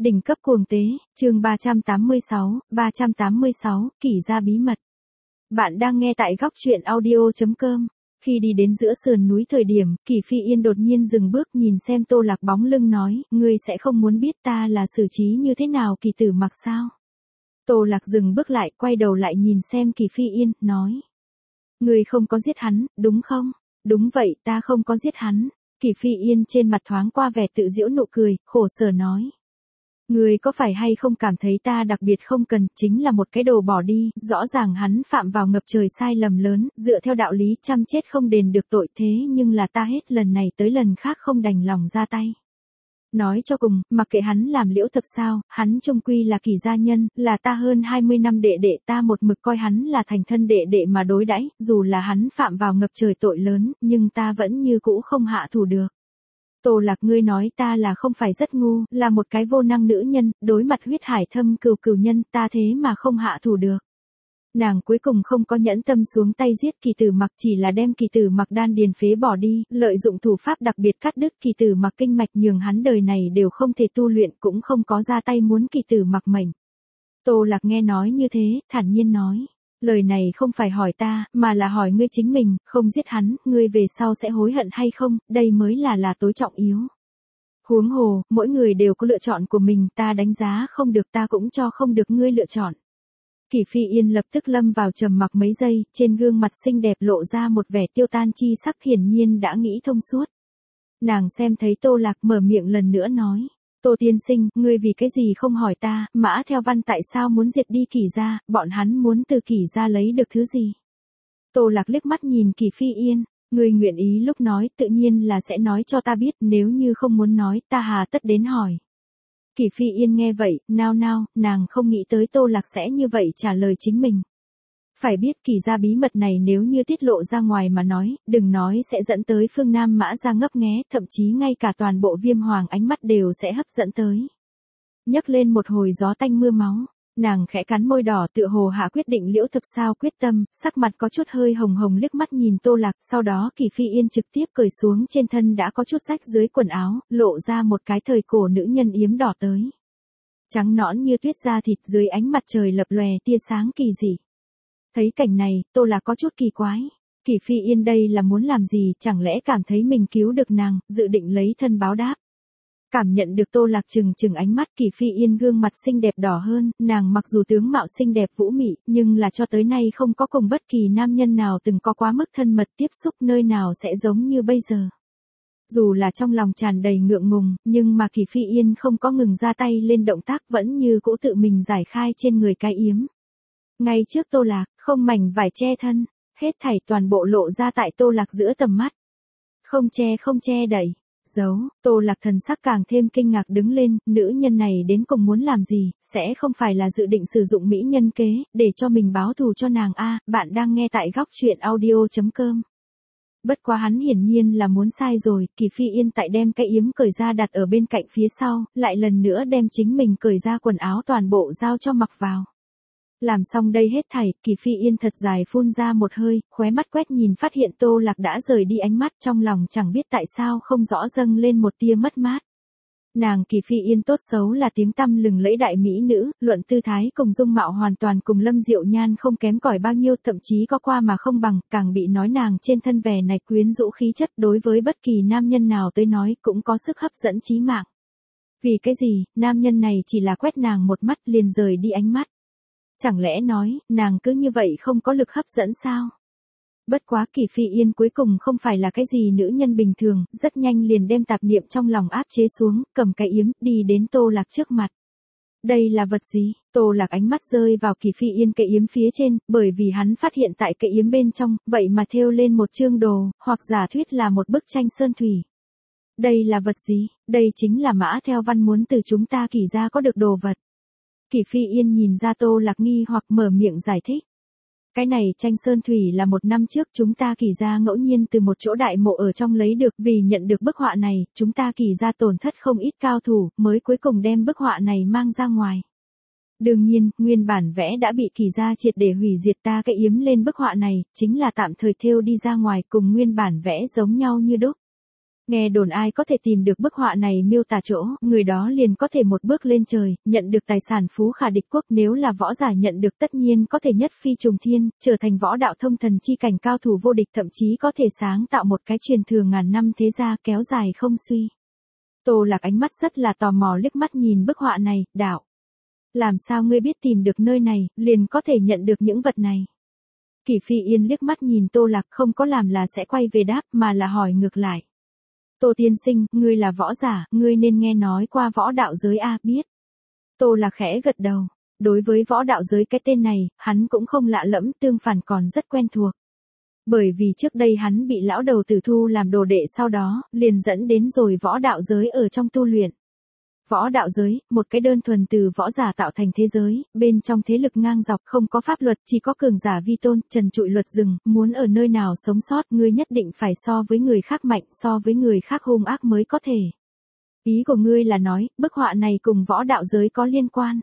Đỉnh cấp cuồng tế, chương 386, kỷ gia bí mật. Bạn đang nghe tại góc truyện audio.com. Khi đi đến giữa sườn núi thời điểm, Kỷ Phi Yên đột nhiên dừng bước nhìn xem Tô Lạc bóng lưng nói, ngươi sẽ không muốn biết ta là xử trí như thế nào Kỳ Tử Mặc sao? Tô Lạc dừng bước lại, quay đầu lại nhìn xem Kỷ Phi Yên, nói. Ngươi không có giết hắn, đúng không? Đúng vậy, ta không có giết hắn. Kỷ Phi Yên trên mặt thoáng qua vẻ tự giễu nụ cười, khổ sở nói. Ngươi có phải hay không cảm thấy ta đặc biệt không cần, chính là một cái đồ bỏ đi, rõ ràng hắn phạm vào ngập trời sai lầm lớn, dựa theo đạo lý chăm chết không đền được tội thế nhưng là ta hết lần này tới lần khác không đành lòng ra tay. Nói cho cùng, mặc kệ hắn làm liễu thập sao, hắn chung quy là Kỷ gia nhân, là ta hơn 20 năm đệ đệ, ta một mực coi hắn là thành thân đệ đệ mà đối đãi, dù là hắn phạm vào ngập trời tội lớn, nhưng ta vẫn như cũ không hạ thủ được. Tô Lạc, ngươi nói ta là không phải rất ngu, là một cái vô năng nữ nhân, đối mặt huyết hải thâm cừu nhân, ta thế mà không hạ thủ được. Nàng cuối cùng không có nhẫn tâm xuống tay giết Kỳ Tử Mặc, chỉ là đem Kỳ Tử Mặc đan điền phế bỏ đi, lợi dụng thủ pháp đặc biệt cắt đứt Kỳ Tử Mặc kinh mạch, nhường hắn đời này đều không thể tu luyện, cũng không có ra tay muốn Kỳ Tử Mặc mệnh. Tô Lạc nghe nói như thế, thản nhiên nói. Lời này không phải hỏi ta, mà là hỏi ngươi chính mình, không giết hắn, ngươi về sau sẽ hối hận hay không, đây mới là tối trọng yếu. Huống hồ, mỗi người đều có lựa chọn của mình, ta đánh giá không được, ta cũng cho không được ngươi lựa chọn. Kỷ Phi Yên lập tức lâm vào trầm mặc mấy giây, trên gương mặt xinh đẹp lộ ra một vẻ tiêu tan chi sắc, hiển nhiên đã nghĩ thông suốt. Nàng xem thấy Tô Lạc mở miệng lần nữa nói. Tô tiên sinh, ngươi vì cái gì không hỏi ta, Mã Theo Văn tại sao muốn diệt đi Kỷ gia, bọn hắn muốn từ Kỷ gia lấy được thứ gì? Tô Lạc liếc mắt nhìn Kỷ Phi Yên, ngươi nguyện ý lúc nói tự nhiên là sẽ nói cho ta biết, nếu như không muốn nói ta hà tất đến hỏi. Kỷ Phi Yên nghe vậy, nao, nàng không nghĩ tới Tô Lạc sẽ như vậy trả lời chính mình. Phải biết Kỷ gia bí mật này nếu như tiết lộ ra ngoài mà nói, đừng nói sẽ dẫn tới phương Nam Mã gia ngấp nghé, thậm chí ngay cả toàn bộ Viêm Hoàng ánh mắt đều sẽ hấp dẫn tới. Nhấc lên một hồi gió tanh mưa máu, nàng khẽ cắn môi đỏ tựa hồ hạ quyết định liễu thập sao quyết tâm, sắc mặt có chút hơi hồng liếc mắt nhìn Tô Lạc, sau đó Kỷ Phi Yên trực tiếp cởi xuống trên thân đã có chút rách dưới quần áo, lộ ra một cái thời cổ nữ nhân yếm đỏ tới. Trắng nõn như tuyết da thịt dưới ánh mặt trời lập lòe tia sáng kỳ dị. Thấy cảnh này, Tô Lạc có chút kỳ quái. Kỷ Phi Yên đây là muốn làm gì, chẳng lẽ cảm thấy mình cứu được nàng, dự định lấy thân báo đáp. Cảm nhận được Tô Lạc trừng ánh mắt, Kỷ Phi Yên gương mặt xinh đẹp đỏ hơn, nàng mặc dù tướng mạo xinh đẹp vũ mị, nhưng là cho tới nay không có cùng bất kỳ nam nhân nào từng có quá mức thân mật tiếp xúc, nơi nào sẽ giống như bây giờ. Dù là trong lòng tràn đầy ngượng ngùng, nhưng mà Kỷ Phi Yên không có ngừng ra tay lên động tác, vẫn như cũ tự mình giải khai trên người cái yếm. Ngay trước Tô Lạc, không mảnh vải che thân, hết thảy toàn bộ lộ ra tại Tô Lạc giữa tầm mắt. Không che đậy, giấu, Tô Lạc thần sắc càng thêm kinh ngạc đứng lên, nữ nhân này đến cùng muốn làm gì, sẽ không phải là dự định sử dụng mỹ nhân kế, để cho mình báo thù cho nàng a. Bạn đang nghe tại góc truyện audio.com. Bất quá hắn hiển nhiên là muốn sai rồi, Kỷ Phi Yên tại đem cái yếm cởi ra đặt ở bên cạnh phía sau, lại lần nữa đem chính mình cởi ra quần áo toàn bộ giao cho mặc vào. Làm xong đây hết thảy, Kỷ Phi Yên thật dài phun ra một hơi, khóe mắt quét nhìn phát hiện Tô Lạc đã rời đi ánh mắt, trong lòng chẳng biết tại sao không rõ dâng lên một tia mất mát. Nàng Kỷ Phi Yên tốt xấu là tiếng tăm lừng lẫy đại mỹ nữ, luận tư thái cùng dung mạo hoàn toàn cùng Lâm Diệu Nhan không kém cỏi bao nhiêu, thậm chí có qua mà không bằng, càng bị nói nàng trên thân vẻ này quyến rũ khí chất đối với bất kỳ nam nhân nào tới nói cũng có sức hấp dẫn chí mạng. Vì cái gì, nam nhân này chỉ là quét nàng một mắt liền rời đi ánh mắt. Chẳng lẽ nói, nàng cứ như vậy không có lực hấp dẫn sao? Bất quá Kỷ Phi Yên cuối cùng không phải là cái gì nữ nhân bình thường, rất nhanh liền đem tạp niệm trong lòng áp chế xuống, cầm cái yếm, đi đến Tô Lạc trước mặt. Đây là vật gì? Tô Lạc ánh mắt rơi vào Kỷ Phi Yên cái yếm phía trên, bởi vì hắn phát hiện tại cái yếm bên trong, vậy mà thêu lên một chương đồ, hoặc giả thuyết là một bức tranh sơn thủy. Đây là vật gì? Đây chính là Mã Theo Văn muốn từ chúng ta Kỷ gia có được đồ vật. Kỷ Phi Yên nhìn ra Tô Lạc nghi hoặc mở miệng giải thích. Cái này tranh sơn thủy là một năm trước chúng ta Kỷ gia ngẫu nhiên từ một chỗ đại mộ ở trong lấy được, vì nhận được bức họa này, chúng ta Kỷ gia tổn thất không ít cao thủ, mới cuối cùng đem bức họa này mang ra ngoài. Đương nhiên, nguyên bản vẽ đã bị Kỷ gia triệt để hủy diệt, ta cái yếm lên bức họa này, chính là tạm thời thêu đi ra ngoài cùng nguyên bản vẽ giống nhau như đúc. Nghe đồn ai có thể tìm được bức họa này miêu tả chỗ, người đó liền có thể một bước lên trời, nhận được tài sản phú khả địch quốc, nếu là võ giả nhận được tất nhiên có thể nhất phi trùng thiên, trở thành võ đạo thông thần chi cảnh cao thủ vô địch, thậm chí có thể sáng tạo một cái truyền thừa ngàn năm thế gia kéo dài không suy. Tô Lạc ánh mắt rất là tò mò liếc mắt nhìn bức họa này, đạo. Làm sao ngươi biết tìm được nơi này, liền có thể nhận được những vật này? Kỷ Phi Yên liếc mắt nhìn Tô Lạc không có làm là sẽ quay về đáp mà là hỏi ngược lại. Tô tiên sinh, ngươi là võ giả, ngươi nên nghe nói qua võ đạo giới a, biết. Tô Lạc khẽ gật đầu. Đối với võ đạo giới cái tên này, hắn cũng không lạ lẫm, tương phản còn rất quen thuộc. Bởi vì trước đây hắn bị lão đầu tử thu làm đồ đệ, sau đó, liền dẫn đến rồi võ đạo giới ở trong tu luyện. Võ đạo giới, một cái đơn thuần từ võ giả tạo thành thế giới, bên trong thế lực ngang dọc không có pháp luật, chỉ có cường giả vi tôn, trần trụi luật rừng, muốn ở nơi nào sống sót, ngươi nhất định phải so với người khác mạnh, so với người khác hung ác mới có thể. Ý của ngươi là nói, bức họa này cùng võ đạo giới có liên quan?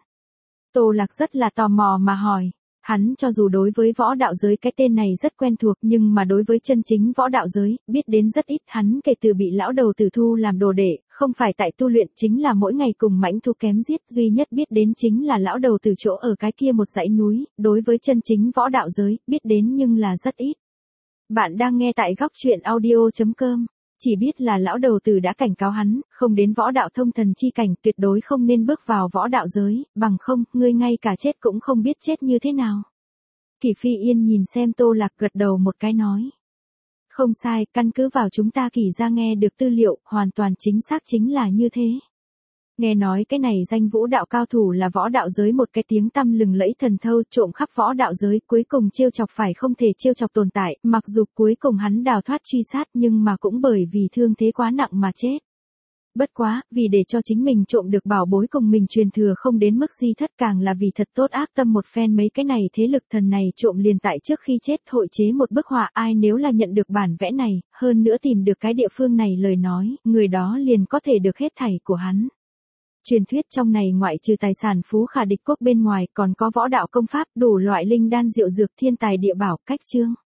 Tô Lạc rất là tò mò mà hỏi. Hắn cho dù đối với võ đạo giới cái tên này rất quen thuộc, nhưng mà đối với chân chính võ đạo giới, biết đến rất ít. Hắn kể từ bị lão đầu tử thu làm đồ đệ, không phải tại tu luyện, chính là mỗi ngày cùng mãnh thú kém giết, duy nhất biết đến chính là lão đầu tử chỗ ở cái kia một dãy núi, đối với chân chính võ đạo giới, biết đến nhưng là rất ít. Bạn đang nghe tại góc truyện audio.com. Chỉ biết là lão đầu tử đã cảnh cáo hắn, không đến võ đạo thông thần chi cảnh, tuyệt đối không nên bước vào võ đạo giới, bằng không, ngươi ngay cả chết cũng không biết chết như thế nào. Kỷ Phi Yên nhìn xem Tô Lạc gật đầu một cái nói. Không sai, căn cứ vào chúng ta Kỷ gia nghe được tư liệu, hoàn toàn chính xác chính là như thế. Nghe nói cái này danh vũ đạo cao thủ là võ đạo giới một cái tiếng tăm lừng lẫy thần thâu, trộm khắp võ đạo giới, cuối cùng trêu chọc phải không thể trêu chọc tồn tại, mặc dù cuối cùng hắn đào thoát truy sát nhưng mà cũng bởi vì thương thế quá nặng mà chết. Bất quá, vì để cho chính mình trộm được bảo bối cùng mình truyền thừa không đến mức di thất, càng là vì thật tốt ác tâm một phen, mấy cái này thế lực thần này trộm liền tại trước khi chết hội chế một bức họa, ai nếu là nhận được bản vẽ này, hơn nữa tìm được cái địa phương này lời nói, người đó liền có thể được hết thảy của hắn. Truyền thuyết trong này ngoại trừ tài sản phú khả địch quốc bên ngoài, còn có võ đạo công pháp, đủ loại linh đan diệu dược, thiên tài địa bảo, cách chương.